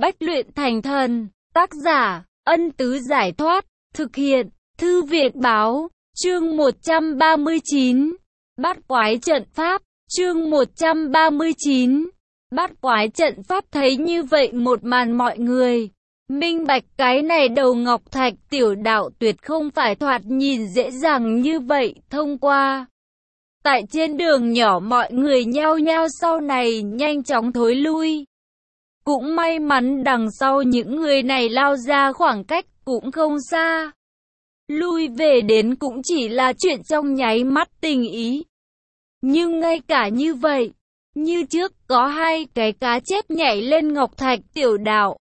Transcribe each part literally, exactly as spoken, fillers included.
Bách luyện thành thần. Tác giả, Ân Tứ Giải Thoát. Thực hiện, Thư viện Báo. Chương một trăm ba mươi chín. Bát quái trận pháp. Chương một trăm ba mươi chín. Bát quái trận pháp. Thấy như vậy một màn, mọi người minh bạch cái này đầu ngọc thạch tiểu đạo tuyệt không phải thoạt nhìn dễ dàng như vậy thông qua. Tại trên đường nhỏ mọi người nhao nhao sau này nhanh chóng thối lui. Cũng may mắn đằng sau những người này lao ra khoảng cách cũng không xa. Lui về đến cũng chỉ là chuyện trong nháy mắt tình ý. Nhưng ngay cả như vậy, như trước có hai cái cá chép nhảy lên ngọc thạch tiểu đạo.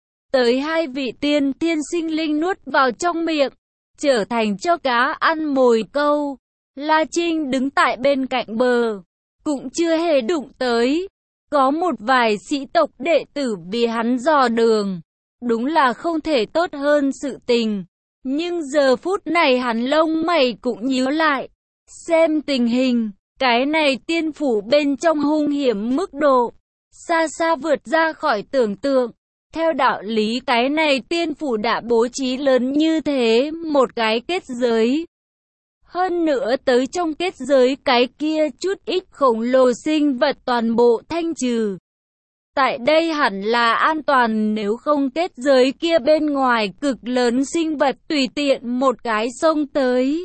Tới hai vị tiên thiên sinh linh nuốt vào trong miệng, trở thành cho cá ăn mồi câu. La Trinh đứng tại bên cạnh bờ, cũng chưa hề đụng tới. Có một vài sĩ tộc đệ tử vì hắn dò đường, đúng là không thể tốt hơn sự tình. Nhưng giờ phút này hắn lông mày cũng nhíu lại. Xem tình hình, cái này tiên phủ bên trong hung hiểm mức độ xa xa vượt ra khỏi tưởng tượng. Theo đạo lý cái này tiên phủ đã bố trí lớn như thế một cái kết giới. Hơn nữa tới trong kết giới cái kia chút ít khổng lồ sinh vật toàn bộ thanh trừ. Tại đây hẳn là an toàn, nếu không kết giới kia bên ngoài cực lớn sinh vật tùy tiện một cái xông tới.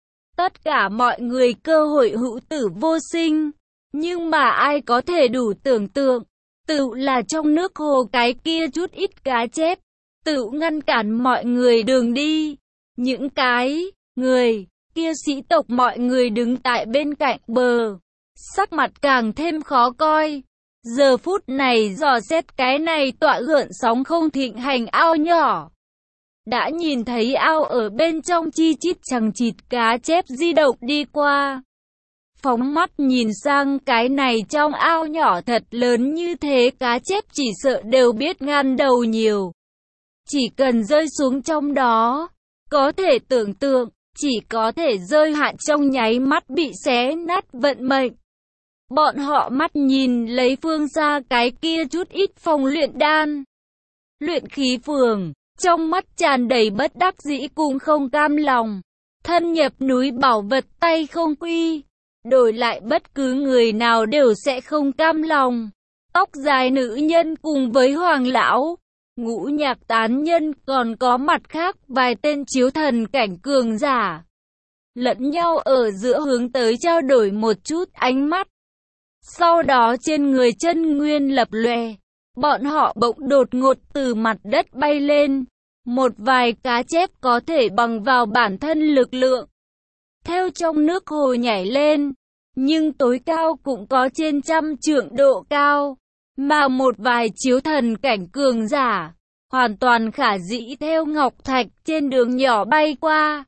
Tất cả mọi người cơ hội hữu tử vô sinh. Nhưng mà ai có thể đủ tưởng tượng, tự là trong nước hồ cái kia chút ít cá chép, tự ngăn cản mọi người đường đi. Những cái người kia sĩ tộc mọi người đứng tại bên cạnh bờ, sắc mặt càng thêm khó coi. Giờ phút này dò xét cái này tọa gợn sóng không thịnh hành ao nhỏ. Đã nhìn thấy ao ở bên trong chi chít chằng chịt cá chép di động đi qua. Phóng mắt nhìn sang cái này trong ao nhỏ thật lớn như thế, cá chép chỉ sợ đều biết ngăn đầu nhiều. Chỉ cần rơi xuống trong đó, có thể tưởng tượng, chỉ có thể rơi hạn trong nháy mắt bị xé nát vận mệnh. Bọn họ mắt nhìn lấy phương xa cái kia chút ít phòng luyện đan, luyện khí phường, trong mắt tràn đầy bất đắc dĩ cùng không cam lòng. Thân nhập núi bảo vật tay không quy, đổi lại bất cứ người nào đều sẽ không cam lòng. Tóc dài nữ nhân cùng với hoàng lão, ngũ nhạc tán nhân, còn có mặt khác vài tên chiếu thần cảnh cường giả, lẫn nhau ở giữa hướng tới trao đổi một chút ánh mắt. Sau đó trên người chân nguyên lập lòe, bọn họ bỗng đột ngột từ mặt đất bay lên. Một vài cá chép có thể bằng vào bản thân lực lượng, theo trong nước hồ nhảy lên, nhưng tối cao cũng có trên trăm trượng độ cao. Mà một vài chiếu thần cảnh cường giả, hoàn toàn khả dĩ theo ngọc thạch trên đường nhỏ bay qua.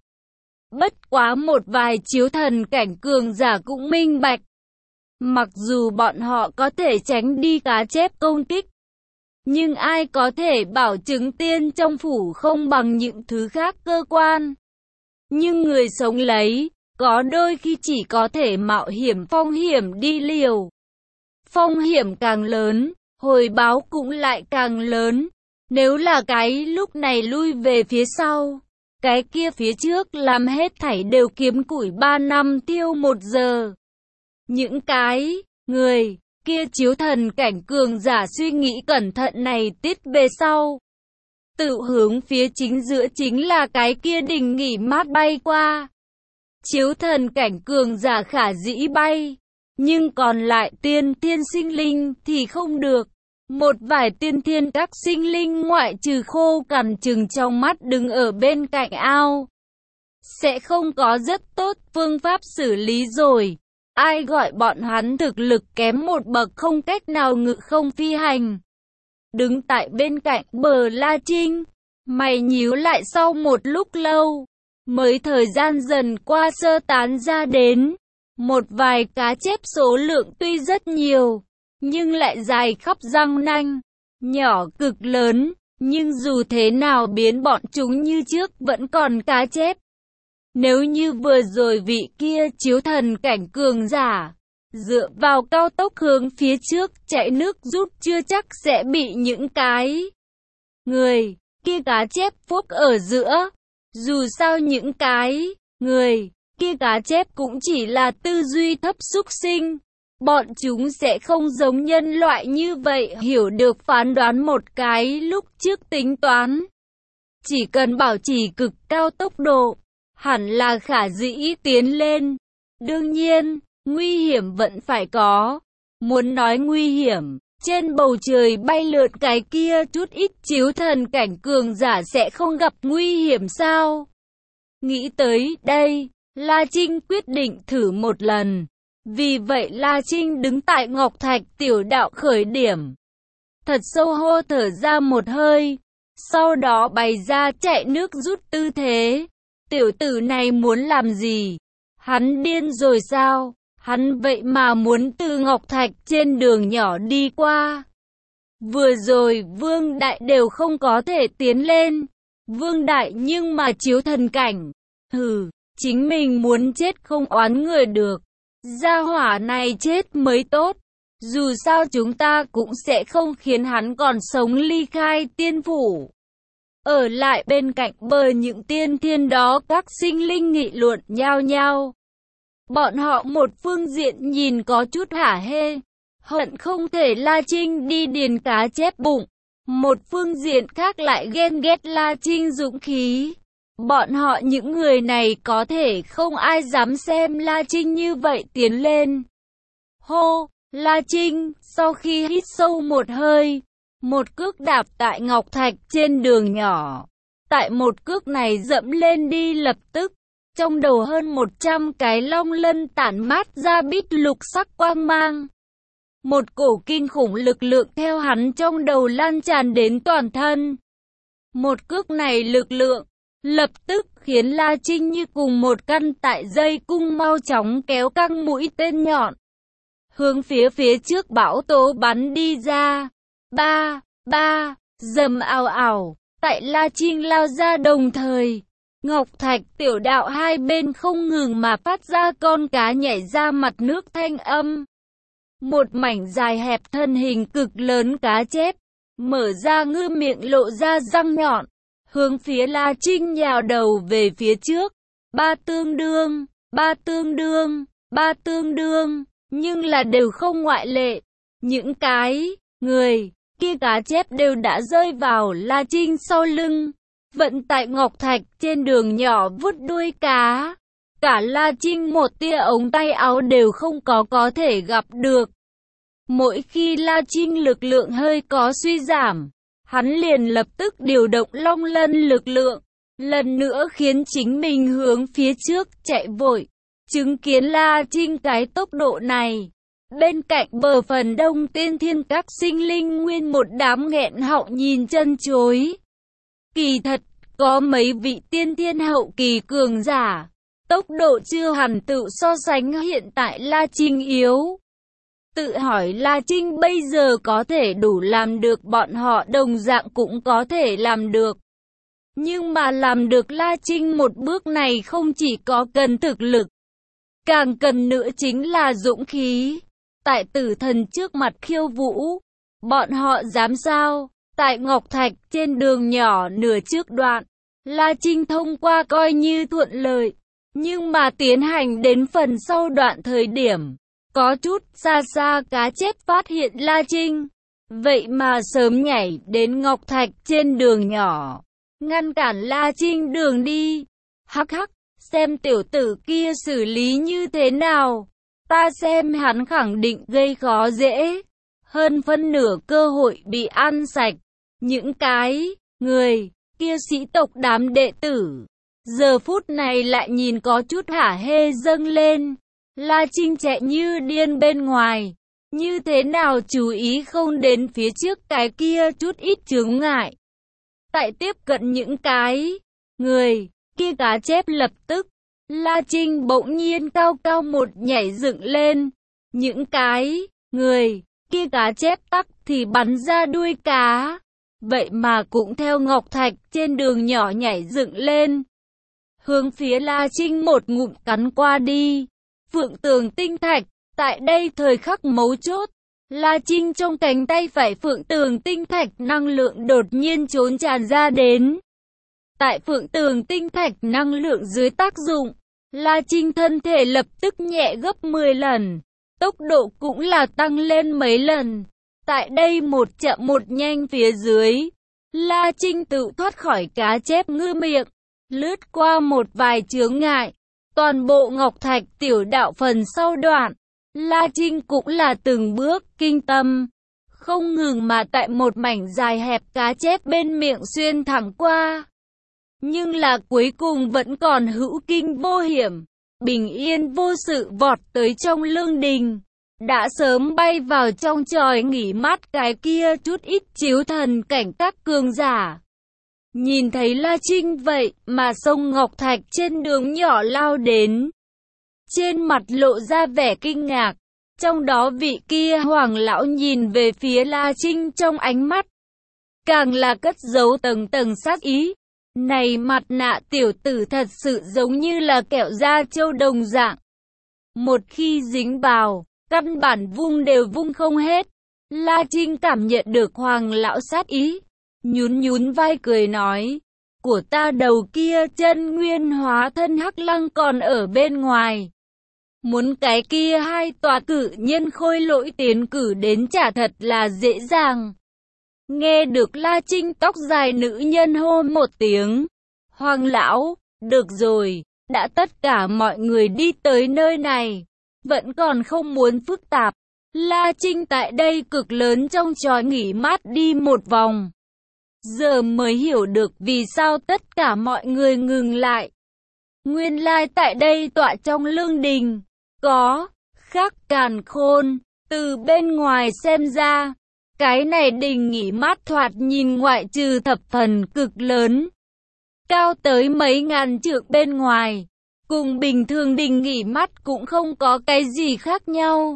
Bất quá một vài chiếu thần cảnh cường giả cũng minh bạch. Mặc dù bọn họ có thể tránh đi cá chép công kích, nhưng ai có thể bảo chứng tiên trong phủ không bằng những thứ khác cơ quan. Nhưng người sống lấy, có đôi khi chỉ có thể mạo hiểm phong hiểm đi liều. Phong hiểm càng lớn, hồi báo cũng lại càng lớn. Nếu là cái lúc này lui về phía sau, cái kia phía trước làm hết thảy đều kiếm củi ba năm tiêu một giờ. Những cái người kia chiếu thần cảnh cường giả suy nghĩ cẩn thận này tiết về sau, tự hướng phía chính giữa chính là cái kia đình nghỉ mát bay qua. Chiếu thần cảnh cường giả khả dĩ bay, nhưng còn lại tiên thiên sinh linh thì không được. Một vài tiên thiên các sinh linh ngoại trừ khô cằn chừng trong mắt đứng ở bên cạnh ao, sẽ không có rất tốt phương pháp xử lý rồi. Ai gọi bọn hắn thực lực kém một bậc không cách nào ngự không phi hành. Đứng tại bên cạnh bờ La Trinh, mày nhíu lại sau một lúc lâu, mới thời gian dần qua sơ tán ra đến. Một vài cá chép số lượng tuy rất nhiều, nhưng lại dài khắp răng nanh, nhỏ cực lớn, nhưng dù thế nào biến bọn chúng như trước vẫn còn cá chép. Nếu như vừa rồi vị kia chiếu thần cảnh cường giả, dựa vào cao tốc hướng phía trước chạy nước rút chưa chắc sẽ bị những cái người kia cá chép phúc ở giữa. Dù sao những cái người kia cá chép cũng chỉ là tư duy thấp súc sinh. Bọn chúng sẽ không giống nhân loại như vậy hiểu được phán đoán một cái lúc trước tính toán. Chỉ cần bảo trì cực cao tốc độ, hẳn là khả dĩ tiến lên. Đương nhiên, nguy hiểm vẫn phải có. Muốn nói nguy hiểm, trên bầu trời bay lượn cái kia chút ít chiếu thần cảnh cường giả sẽ không gặp nguy hiểm sao? Nghĩ tới đây, La Trinh quyết định thử một lần. Vì vậy La Trinh đứng tại Ngọc Thạch tiểu đạo khởi điểm. Thật sâu hô thở ra một hơi. Sau đó bày ra chạy nước rút tư thế. Tiểu tử này muốn làm gì? Hắn điên rồi sao? Hắn vậy mà muốn từ Ngọc Thạch trên đường nhỏ đi qua. Vừa rồi Vương Đại đều không có thể tiến lên. Vương Đại nhưng mà chiếu thần cảnh. Hừ, chính mình muốn chết không oán người được. Gia hỏa này chết mới tốt. Dù sao chúng ta cũng sẽ không khiến hắn còn sống ly khai tiên phủ. Ở lại bên cạnh bờ những tiên thiên đó các sinh linh nghị luận nhao nhao. Bọn họ một phương diện nhìn có chút hả hê, hận không thể La Trinh đi điền cá chép bụng. Một phương diện khác lại ghen ghét La Trinh dũng khí. Bọn họ những người này có thể không ai dám xem La Trinh như vậy tiến lên. Hô, La Trinh, sau khi hít sâu một hơi, một cước đạp tại Ngọc Thạch trên đường nhỏ. Tại một cước này dẫm lên đi lập tức, trong đầu hơn một trăm cái long lân tản mát ra bít lục sắc quang mang. Một cổ kinh khủng lực lượng theo hắn trong đầu lan tràn đến toàn thân. Một cước này lực lượng, lập tức khiến La Trinh như cùng một căn tại dây cung mau chóng kéo căng mũi tên nhọn. Hướng phía phía trước bão tố bắn đi ra. Ba, ba, dầm ào ào, tại La Trinh lao ra đồng thời. Ngọc Thạch tiểu đạo hai bên không ngừng mà phát ra con cá nhảy ra mặt nước thanh âm. Một mảnh dài hẹp thân hình cực lớn cá chép, mở ra ngư miệng lộ ra răng nhọn, hướng phía La Trinh nhào đầu về phía trước. Ba tương đương, ba tương đương, ba tương đương, nhưng là đều không ngoại lệ. Những cái người kia cá chép đều đã rơi vào La Trinh sau lưng. Vận tại Ngọc Thạch trên đường nhỏ vút đuôi cá. Cả La Trinh một tia ống tay áo đều không có có thể gặp được. Mỗi khi La Trinh lực lượng hơi có suy giảm, hắn liền lập tức điều động long lân lực lượng, lần nữa khiến chính mình hướng phía trước chạy vội. Chứng kiến La Trinh cái tốc độ này, bên cạnh bờ phần đông tiên thiên các sinh linh nguyên một đám nghẹn họng nhìn chân chối. Kỳ thật, có mấy vị tiên thiên hậu kỳ cường giả, tốc độ chưa hẳn tự so sánh hiện tại La Trinh yếu. Tự hỏi La Trinh bây giờ có thể đủ làm được bọn họ đồng dạng cũng có thể làm được. Nhưng mà làm được La Trinh một bước này không chỉ có cần thực lực, càng cần nữa chính là dũng khí. Tại tử thần trước mặt khiêu vũ, bọn họ dám sao? Tại Ngọc Thạch trên đường nhỏ nửa trước đoạn, La Trinh thông qua coi như thuận lợi. Nhưng mà tiến hành đến phần sau đoạn thời điểm, có chút xa xa cá chép phát hiện La Trinh. Vậy mà sớm nhảy đến Ngọc Thạch trên đường nhỏ, ngăn cản La Trinh đường đi. Hắc hắc, xem tiểu tử kia xử lý như thế nào. Ta xem hắn khẳng định gây khó dễ. Hơn phân nửa cơ hội bị ăn sạch. Những cái người kia sĩ tộc đám đệ tử, giờ phút này lại nhìn có chút hả hê dâng lên. La Trinh chạy như điên bên ngoài, như thế nào chú ý không đến phía trước cái kia chút ít chướng ngại. Tại tiếp cận những cái người kia cá chép lập tức, La Trinh bỗng nhiên cao cao một nhảy dựng lên. Những cái người kia cá chép tắc thì bắn ra đuôi cá. Vậy mà cũng theo Ngọc Thạch trên đường nhỏ nhảy dựng lên. Hướng phía La Trinh một ngụm cắn qua đi. Phượng tường tinh thạch, Tại đây thời khắc mấu chốt, La Trinh trong cánh tay phải Phượng Tường Tinh Thạch năng lượng đột nhiên trốn tràn ra đến. Tại Phượng Tường Tinh Thạch năng lượng dưới tác dụng, La Trinh thân thể lập tức nhẹ gấp mười lần, tốc độ cũng là tăng lên mấy lần. Tại đây một chậm một nhanh phía dưới, La Trinh tự thoát khỏi cá chép ngư miệng, lướt qua một vài chướng ngại. Toàn bộ Ngọc Thạch tiểu đạo phần sau đoạn, La Trinh cũng là từng bước kinh tâm, không ngừng mà tại một mảnh dài hẹp cá chép bên miệng xuyên thẳng qua. Nhưng là cuối cùng vẫn còn hữu kinh vô hiểm, bình yên vô sự vọt tới trong lương đình. Đã sớm bay vào trong tròi nghỉ mát cái kia chút ít chiếu thần cảnh các cường giả. Nhìn thấy La Trinh vậy mà sông Ngọc Thạch trên đường nhỏ lao đến. Trên mặt lộ ra vẻ kinh ngạc. Trong đó vị kia hoàng lão nhìn về phía La Trinh trong ánh mắt. Càng là cất giấu tầng tầng sát ý. Này mặt nạ tiểu tử thật sự giống như là kẹo da trâu đồng dạng. Một khi dính vào, căn bản vung đều vung không hết. La Trinh cảm nhận được hoàng lão sát ý. Nhún nhún vai cười nói, của ta đầu kia chân nguyên hóa thân hắc lăng còn ở bên ngoài. Muốn cái kia hai tòa cử nhân khôi lỗi tiến cử đến trả thật là dễ dàng. Nghe được La Trinh tóc dài nữ nhân hô một tiếng. Hoàng lão, được rồi, đã tất cả mọi người đi tới nơi này. Vẫn còn không muốn phức tạp. La Trinh tại đây cực lớn trong tròi nghỉ mát đi một vòng. Giờ mới hiểu được vì sao tất cả mọi người ngừng lại. Nguyên lai tại đây tọa trong lương đình, có Khắc Càn Khôn. Từ bên ngoài xem ra, cái này đình nghỉ mát thoạt nhìn ngoại trừ thập phần cực lớn, cao tới mấy ngàn trượng bên ngoài, cùng bình thường đình nghỉ mát cũng không có cái gì khác nhau.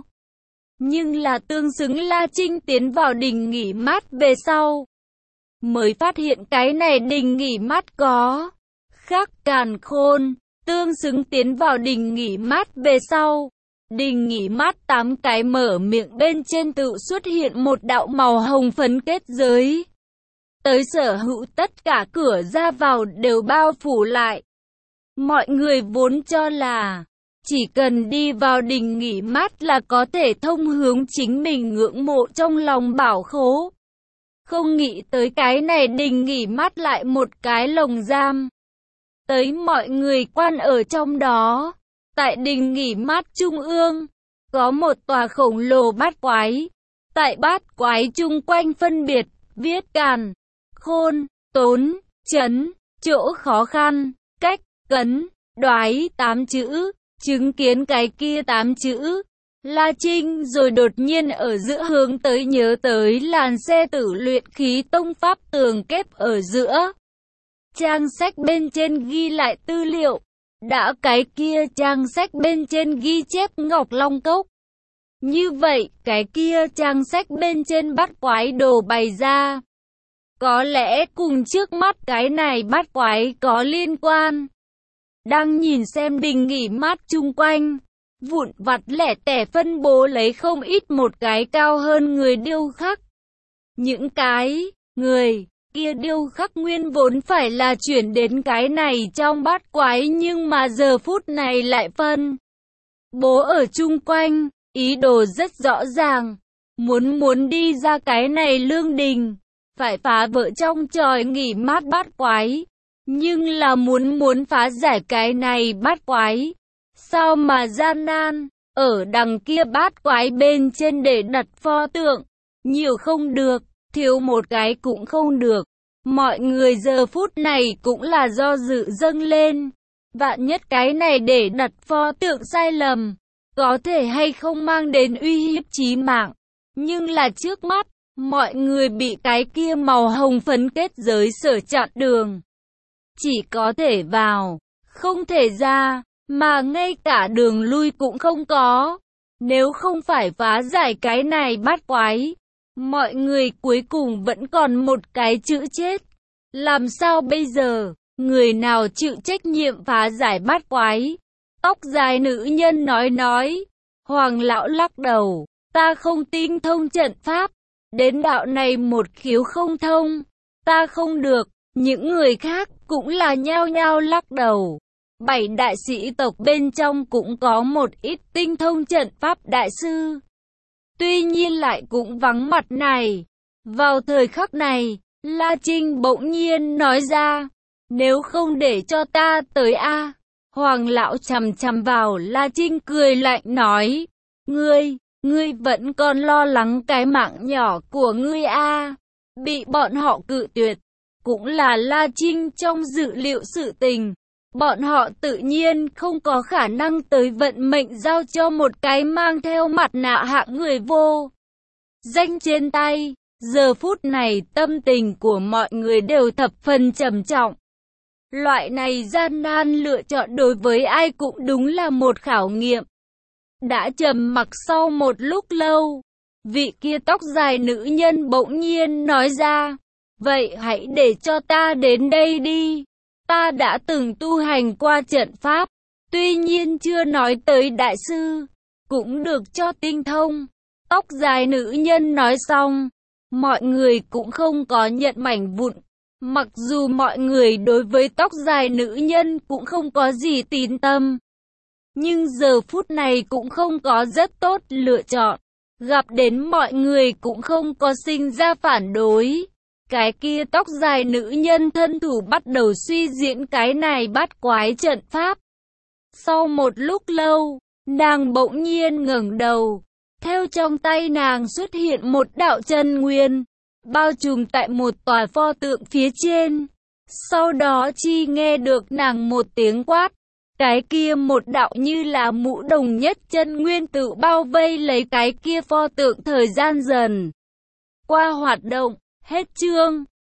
Nhưng là tương xứng La Trinh tiến vào đình nghỉ mát về sau, mới phát hiện cái này đình nghỉ mát có Khắc Càn Khôn. Tương xứng tiến vào đình nghỉ mát về sau, đình nghỉ mát tám cái mở miệng bên trên tự xuất hiện một đạo màu hồng phấn kết giới. Tới sở hữu tất cả cửa ra vào đều bao phủ lại. Mọi người vốn cho là chỉ cần đi vào đình nghỉ mát là có thể thông hướng chính mình ngưỡng mộ trong lòng bảo khố. Không nghĩ tới cái này đình nghỉ mát lại một cái lồng giam. Tới mọi người quan ở trong đó. Tại đình nghỉ mát trung ương, có một tòa khổng lồ bát quái. Tại bát quái chung quanh phân biệt, viết Càn, Khôn, Tốn, Chấn, chỗ khó khăn, cách, cấn, đoái tám chữ. Chứng kiến cái kia tám chữ, La Trinh rồi đột nhiên ở giữa hướng tới nhớ tới làn xe tử luyện khí tông pháp tường kép ở giữa. Trang sách bên trên ghi lại tư liệu. Đã cái kia trang sách bên trên ghi chép Ngọc Long Cốc. Như vậy, cái kia trang sách bên trên bát quái đồ bày ra. Có lẽ cùng trước mắt cái này bát quái có liên quan. Đang nhìn xem đình nghỉ mát chung quanh. Vụn vặt lẻ tẻ phân bố lấy không ít một cái cao hơn người điêu khắc. Những cái, người kia điêu khắc nguyên vốn phải là chuyển đến cái này trong bát quái nhưng mà giờ phút này lại phân bố ở chung quanh, ý đồ rất rõ ràng. Muốn muốn đi ra cái này lương đình, phải phá vỡ trong tròi nghỉ mát bát quái. Nhưng là muốn muốn phá giải cái này bát quái, sao mà gian nan, ở đằng kia bát quái bên trên để đặt pho tượng, nhiều không được, thiếu một cái cũng không được. Mọi người giờ phút này cũng là do dự dâng lên, vạn nhất cái này để đặt pho tượng sai lầm, có thể hay không mang đến uy hiếp chí mạng. Nhưng là trước mắt, mọi người bị cái kia màu hồng phấn kết giới sở chặn đường. Chỉ có thể vào, không thể ra, mà ngay cả đường lui cũng không có. Nếu không phải phá giải cái này bát quái, mọi người cuối cùng vẫn còn một cái chữ chết. Làm sao bây giờ, người nào chịu trách nhiệm phá giải bát quái? Tóc dài nữ nhân nói nói, Hoàng lão lắc đầu, ta không tinh thông trận pháp, đến đạo này một khiếu không thông, ta không được. Những người khác cũng là nhao nhao lắc đầu. Bảy đại sĩ tộc bên trong cũng có một ít tinh thông trận pháp đại sư. Tuy nhiên lại cũng vắng mặt này. Vào thời khắc này, La Trinh bỗng nhiên nói ra, nếu không để cho ta tới a. Hoàng lão chằm chằm vào La Trinh cười lạnh nói, ngươi, ngươi vẫn còn lo lắng cái mạng nhỏ của ngươi a. Bị bọn họ cự tuyệt, cũng là La Trinh trong dự liệu sự tình. Bọn họ tự nhiên không có khả năng tới vận mệnh giao cho một cái mang theo mặt nạ hạng người vô danh trên tay. Giờ phút này tâm tình của mọi người đều thập phần trầm trọng. Loại này gian nan lựa chọn đối với ai cũng đúng là một khảo nghiệm. Đã trầm mặc sau một lúc lâu, vị kia tóc dài nữ nhân bỗng nhiên nói ra, vậy hãy để cho ta đến đây đi. Ta đã từng tu hành qua trận pháp, tuy nhiên chưa nói tới đại sư, cũng được cho tinh thông. Tóc dài nữ nhân nói xong, mọi người cũng không có nhận mảnh vụn. Mặc dù mọi người đối với tóc dài nữ nhân cũng không có gì tín tâm, nhưng giờ phút này cũng không có rất tốt lựa chọn. Gặp đến mọi người cũng không có sinh ra phản đối. Cái kia tóc dài nữ nhân thân thủ bắt đầu suy diễn cái này bắt quái trận pháp. Sau một lúc lâu, nàng bỗng nhiên ngẩng đầu. Theo trong tay nàng xuất hiện một đạo chân nguyên, bao trùm tại một tòa pho tượng phía trên. Sau đó chi nghe được nàng một tiếng quát. Cái kia một đạo như là mũ đồng nhất chân nguyên tự bao vây lấy cái kia pho tượng. Thời gian dần qua hoạt động. Hết chương.